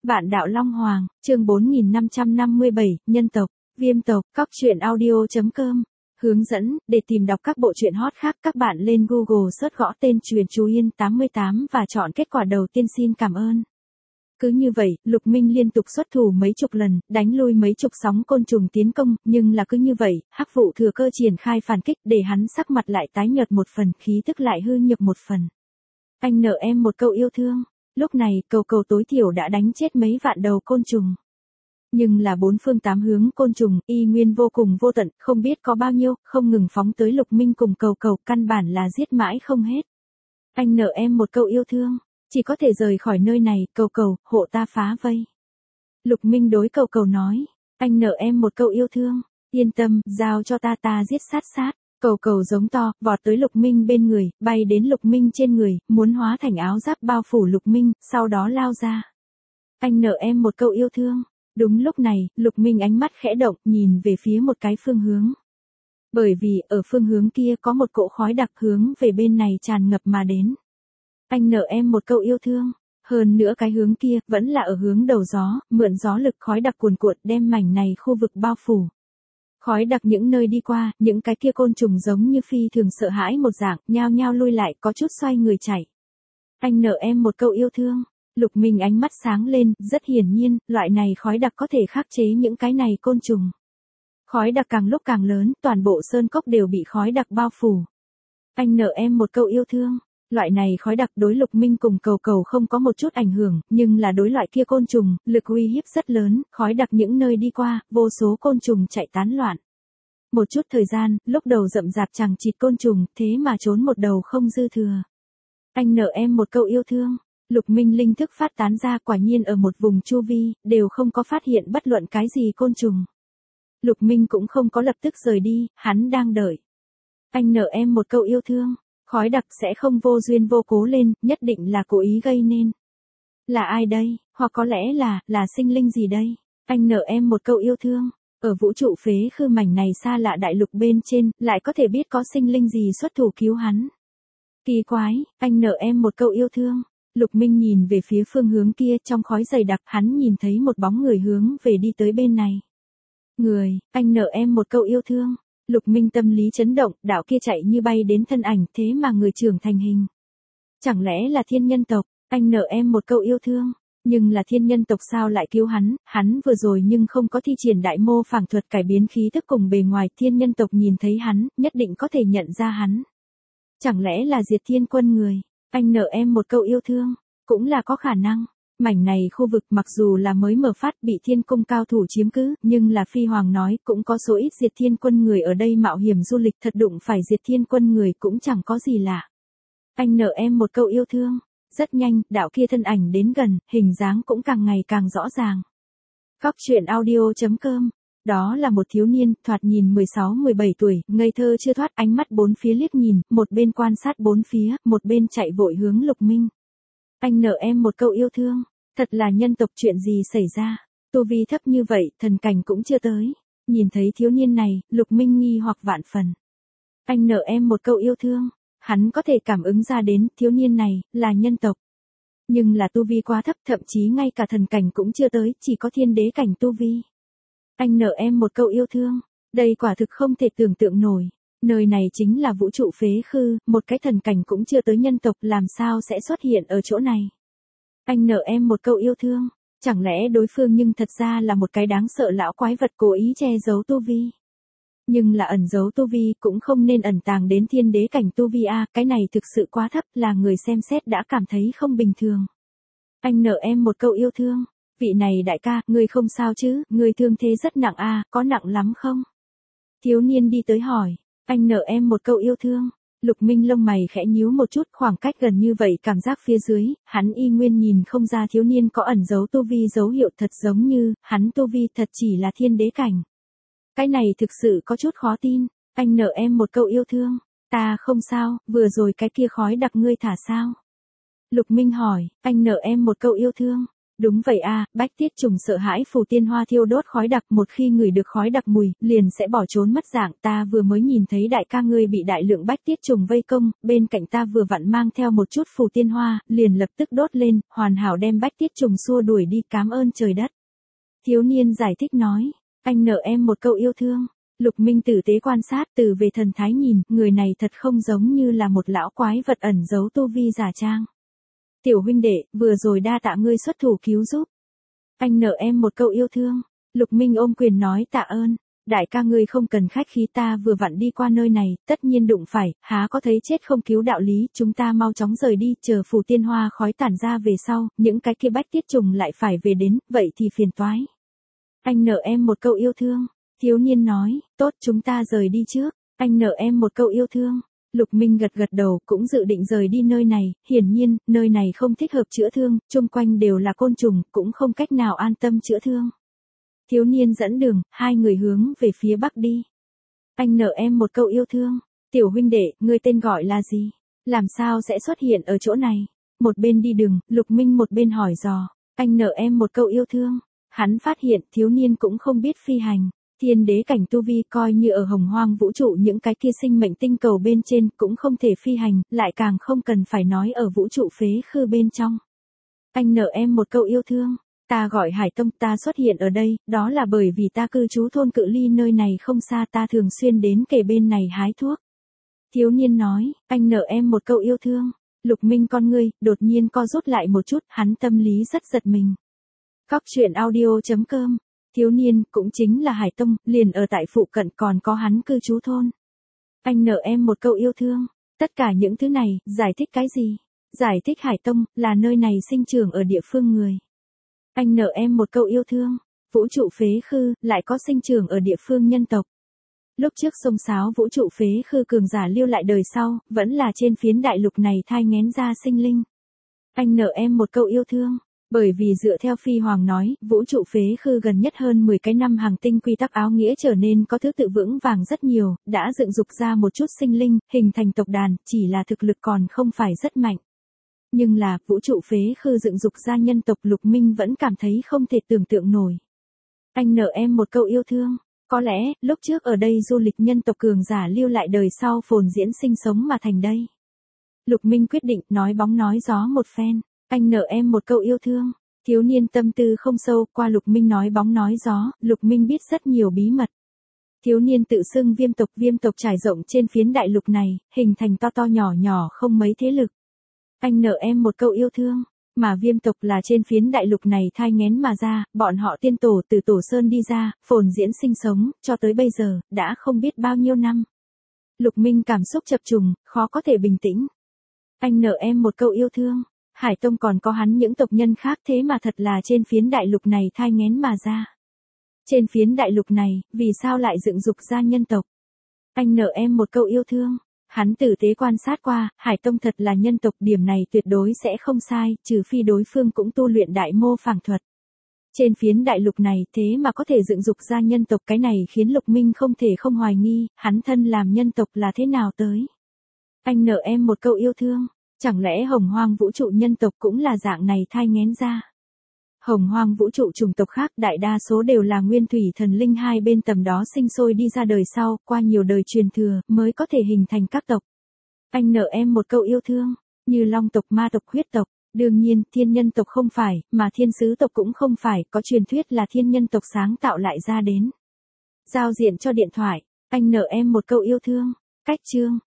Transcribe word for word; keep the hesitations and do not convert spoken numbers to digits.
Vạn đạo Long Hoàng, chương bốn nghìn năm trăm năm mươi bảy, nhân tộc, viêm tộc, cóc truyện audio chấm com. Hướng dẫn, để tìm đọc các bộ truyện hot khác các bạn lên Google search gõ tên Truyện Chú Yên tám mươi tám và chọn kết quả đầu tiên. Xin cảm ơn. Cứ như vậy, Lục Minh liên tục xuất thủ mấy chục lần, đánh lui mấy chục sóng côn trùng tiến công, nhưng là cứ như vậy, Hắc Vụ thừa cơ triển khai phản kích để hắn sắc mặt lại tái nhợt một phần, khí tức lại hư nhược một phần. Anh nợ em một câu yêu thương. Lúc này, cầu cầu tối thiểu đã đánh chết mấy vạn đầu côn trùng. Nhưng là bốn phương tám hướng côn trùng, y nguyên vô cùng vô tận, không biết có bao nhiêu, không ngừng phóng tới Lục Minh cùng cầu cầu, căn bản là giết mãi không hết. Anh nợ em một câu yêu thương, chỉ có thể rời khỏi nơi này, cầu cầu, hộ ta phá vây. Lục Minh đối cầu cầu nói, anh nợ em một câu yêu thương, yên tâm, giao cho ta ta giết sát sát. Cầu cầu giống to, vọt tới Lục Minh bên người, bay đến Lục Minh trên người, muốn hóa thành áo giáp bao phủ Lục Minh, sau đó lao ra. Anh nợ em một câu yêu thương. Đúng lúc này, Lục Minh ánh mắt khẽ động, nhìn về phía một cái phương hướng. Bởi vì, ở phương hướng kia có một cỗ khói đặc hướng về bên này tràn ngập mà đến. Anh nợ em một câu yêu thương. Hơn nữa cái hướng kia, vẫn là ở hướng đầu gió, mượn gió lực khói đặc cuồn cuộn đem mảnh này khu vực bao phủ. Khói đặc những nơi đi qua, những cái kia côn trùng giống như phi thường sợ hãi một dạng, nhao nhao lui lại, có chút xoay người chạy. Anh nợ em một câu yêu thương. Lục Minh ánh mắt sáng lên, rất hiển nhiên, loại này khói đặc có thể khắc chế những cái này côn trùng. Khói đặc càng lúc càng lớn, toàn bộ sơn cốc đều bị khói đặc bao phủ. Anh nợ em một câu yêu thương. Loại này khói đặc đối Lục Minh cùng cầu cầu không có một chút ảnh hưởng, nhưng là đối loại kia côn trùng, lực uy hiếp rất lớn, khói đặc những nơi đi qua, vô số côn trùng chạy tán loạn. Một chút thời gian, lúc đầu rậm rạp chằng chịt côn trùng, thế mà trốn một đầu không dư thừa. Anh nợ em một câu yêu thương. Lục Minh linh thức phát tán ra, quả nhiên ở một vùng chu vi, đều không có phát hiện bất luận cái gì côn trùng. Lục Minh cũng không có lập tức rời đi, hắn đang đợi. Anh nợ em một câu yêu thương. Khói đặc sẽ không vô duyên vô cố lên, nhất định là cố ý gây nên. Là ai đây, hoặc có lẽ là, là sinh linh gì đây? Anh nợ em một câu yêu thương. Ở vũ trụ phế khư mảnh này xa lạ đại lục bên trên, lại có thể biết có sinh linh gì xuất thủ cứu hắn. Kỳ quái, anh nợ em một câu yêu thương. Lục Minh nhìn về phía phương hướng kia, trong khói dày đặc, hắn nhìn thấy một bóng người hướng về đi tới bên này. Người, anh nợ em một câu yêu thương. Lục Minh tâm lý chấn động, đạo kia chạy như bay đến thân ảnh, thế mà người trưởng thành hình. Chẳng lẽ là thiên nhân tộc, anh nợ em một câu yêu thương. Nhưng là thiên nhân tộc sao lại cứu hắn, hắn vừa rồi nhưng không có thi triển đại mô phảng thuật cải biến khí thức cùng bề ngoài, thiên nhân tộc nhìn thấy hắn, nhất định có thể nhận ra hắn. Chẳng lẽ là Diệt Thiên Quân người, anh nợ em một câu yêu thương, cũng là có khả năng. Mảnh này khu vực mặc dù là mới mở phát bị thiên cung cao thủ chiếm cứ, nhưng là Phi Hoàng nói cũng có số ít Diệt Thiên Quân người ở đây mạo hiểm du lịch, thật đụng phải Diệt Thiên Quân người cũng chẳng có gì lạ. Anh nợ em một câu yêu thương. Rất nhanh, đạo kia thân ảnh đến gần, hình dáng cũng càng ngày càng rõ ràng. Cóc truyện audio chấm com. Đó là một thiếu niên, thoạt nhìn mười sáu mười bảy tuổi, ngây thơ chưa thoát, ánh mắt bốn phía liếc nhìn, một bên quan sát bốn phía, một bên chạy vội hướng Lục Minh. Anh nợ em một câu yêu thương. Thật là nhân tộc, chuyện gì xảy ra? Tu vi thấp như vậy, thần cảnh cũng chưa tới. Nhìn thấy thiếu niên này, Lục Minh nghi hoặc vạn phần. Anh nợ em một câu yêu thương. Hắn có thể cảm ứng ra đến, thiếu niên này, là nhân tộc. Nhưng là tu vi quá thấp, thậm chí ngay cả thần cảnh cũng chưa tới, chỉ có thiên đế cảnh tu vi. Anh nợ em một câu yêu thương. Đây quả thực không thể tưởng tượng nổi. Nơi này chính là vũ trụ phế khư, một cái thần cảnh cũng chưa tới nhân tộc, làm sao sẽ xuất hiện ở chỗ này. Anh nợ em một câu yêu thương. Chẳng lẽ đối phương nhưng thật ra là một cái đáng sợ lão quái vật cố ý che giấu tu vi. Nhưng là ẩn giấu tu vi cũng không nên ẩn tàng đến thiên đế cảnh tu vi a, cái này thực sự quá thấp, là người xem xét đã cảm thấy không bình thường. Anh nợ em một câu yêu thương. Vị này đại ca, ngươi không sao chứ, ngươi thương thế rất nặng a, có nặng lắm không? Thiếu niên đi tới hỏi. Anh nợ em một câu yêu thương. Lục Minh lông mày khẽ nhíu một chút, khoảng cách gần như vậy cảm giác phía dưới, hắn y nguyên nhìn không ra thiếu niên có ẩn giấu tu vi dấu hiệu, thật giống như, hắn tu vi thật chỉ là thiên đế cảnh. Cái này thực sự có chút khó tin. Anh nợ em một câu yêu thương. Ta không sao, vừa rồi cái kia khói đặc ngươi thả sao? Lục Minh hỏi, anh nợ em một câu yêu thương. Đúng vậy a, Bách Tiết Trùng sợ hãi phù tiên hoa thiêu đốt khói đặc, một khi ngửi được khói đặc mùi, liền sẽ bỏ trốn mất dạng. Ta vừa mới nhìn thấy đại ca ngươi bị đại lượng Bách Tiết Trùng vây công, bên cạnh ta vừa vặn mang theo một chút phù tiên hoa, liền lập tức đốt lên, hoàn hảo đem Bách Tiết Trùng xua đuổi đi, cám ơn trời đất. Thiếu niên giải thích nói, anh nợ em một câu yêu thương. Lục Minh tử tế quan sát, từ về thần thái nhìn, người này thật không giống như là một lão quái vật ẩn giấu tu vi giả trang. Tiểu huynh đệ, vừa rồi đa tạ ngươi xuất thủ cứu giúp. Anh nợ em một câu yêu thương. Lục Minh ôm quyền nói tạ ơn. Đại ca ngươi không cần khách khí, ta vừa vặn đi qua nơi này, tất nhiên đụng phải, há có thấy chết không cứu đạo lý, chúng ta mau chóng rời đi, chờ phù tiên hoa khói tản ra về sau, những cái kia Bách Tiết Trùng lại phải về đến, vậy thì phiền toái. Anh nợ em một câu yêu thương. Thiếu niên nói, tốt, chúng ta rời đi trước. Anh nợ em một câu yêu thương. Lục Minh gật gật đầu, cũng dự định rời đi nơi này, hiển nhiên, nơi này không thích hợp chữa thương, chung quanh đều là côn trùng, cũng không cách nào an tâm chữa thương. Thiếu niên dẫn đường, hai người hướng về phía bắc đi. Anh nợ em một câu yêu thương. Tiểu huynh đệ, ngươi tên gọi là gì? Làm sao sẽ xuất hiện ở chỗ này? Một bên đi đường, Lục Minh một bên hỏi dò. Anh nợ em một câu yêu thương. Hắn phát hiện thiếu niên cũng không biết phi hành. Thiên đế cảnh tu vi coi như ở hồng hoang vũ trụ những cái kia sinh mệnh tinh cầu bên trên cũng không thể phi hành, lại càng không cần phải nói ở vũ trụ phế khư bên trong. Anh nợ em một câu yêu thương. Ta gọi Hải Tông, ta xuất hiện ở đây, đó là bởi vì ta cư trú thôn cự ly nơi này không xa, ta thường xuyên đến kề bên này hái thuốc. Thiếu niên nói, anh nợ em một câu yêu thương. Lục Minh con ngươi, đột nhiên co rút lại một chút, hắn tâm lý rất giật mình. Cóc truyện audio chấm com. Thiếu niên, cũng chính là Hải Tông, liền ở tại phụ cận, còn có hắn cư trú thôn. Anh nợ em một câu yêu thương. Tất cả những thứ này, giải thích cái gì? Giải thích Hải Tông, là nơi này sinh trưởng ở địa phương người. Anh nợ em một câu yêu thương. Vũ trụ phế khư, lại có sinh trưởng ở địa phương nhân tộc. Lúc trước xông xáo vũ trụ phế khư cường giả lưu lại đời sau, vẫn là trên phiến đại lục này thai nghén ra sinh linh. Anh nợ em một câu yêu thương. Bởi vì dựa theo Phi Hoàng nói, vũ trụ phế khư gần nhất hơn mười cái năm hàng tinh quy tắc áo nghĩa trở nên có thứ tự vững vàng rất nhiều, đã dựng dục ra một chút sinh linh, hình thành tộc đàn, chỉ là thực lực còn không phải rất mạnh. Nhưng là, vũ trụ phế khư dựng dục ra nhân tộc, Lục Minh vẫn cảm thấy không thể tưởng tượng nổi. Anh nợ em một câu yêu thương. Có lẽ, lúc trước ở đây du lịch nhân tộc cường giả lưu lại đời sau phồn diễn sinh sống mà thành đây. Lục Minh quyết định nói bóng nói gió một phen. Anh nợ em một câu yêu thương. Thiếu niên tâm tư không sâu, qua Lục Minh nói bóng nói gió, Lục Minh biết rất nhiều bí mật. Thiếu niên tự xưng viêm tộc, viêm tộc trải rộng trên phiến đại lục này, hình thành to to nhỏ nhỏ không mấy thế lực. Anh nợ em một câu yêu thương. Mà viêm tộc là trên phiến đại lục này thai nghén mà ra, bọn họ tiên tổ từ tổ sơn đi ra, phồn diễn sinh sống, cho tới bây giờ, đã không biết bao nhiêu năm. Lục Minh cảm xúc chập trùng, khó có thể bình tĩnh. Anh nợ em một câu yêu thương. Hải Tông còn có hắn những tộc nhân khác, thế mà thật là trên phiến đại lục này thai nghén mà ra. Trên phiến đại lục này, vì sao lại dựng dục ra nhân tộc? Anh nợ em một câu yêu thương. Hắn tử tế quan sát qua, Hải Tông thật là nhân tộc, điểm này tuyệt đối sẽ không sai, trừ phi đối phương cũng tu luyện đại mô phảng thuật. Trên phiến đại lục này thế mà có thể dựng dục ra nhân tộc, cái này khiến Lục Minh không thể không hoài nghi, hắn thân làm nhân tộc là thế nào tới. Anh nợ em một câu yêu thương. Chẳng lẽ hồng hoang vũ trụ nhân tộc cũng là dạng này thai nghén ra? Hồng hoang vũ trụ chủng tộc khác đại đa số đều là nguyên thủy thần linh hai bên tầm đó sinh sôi đi ra đời sau, qua nhiều đời truyền thừa, mới có thể hình thành các tộc. Anh nợ em một câu yêu thương. Như long tộc, ma tộc, huyết tộc. Đương nhiên, thiên nhân tộc không phải, mà thiên sứ tộc cũng không phải, có truyền thuyết là thiên nhân tộc sáng tạo lại ra đến. Giao diện cho điện thoại. Anh nợ em một câu yêu thương. Cách chương.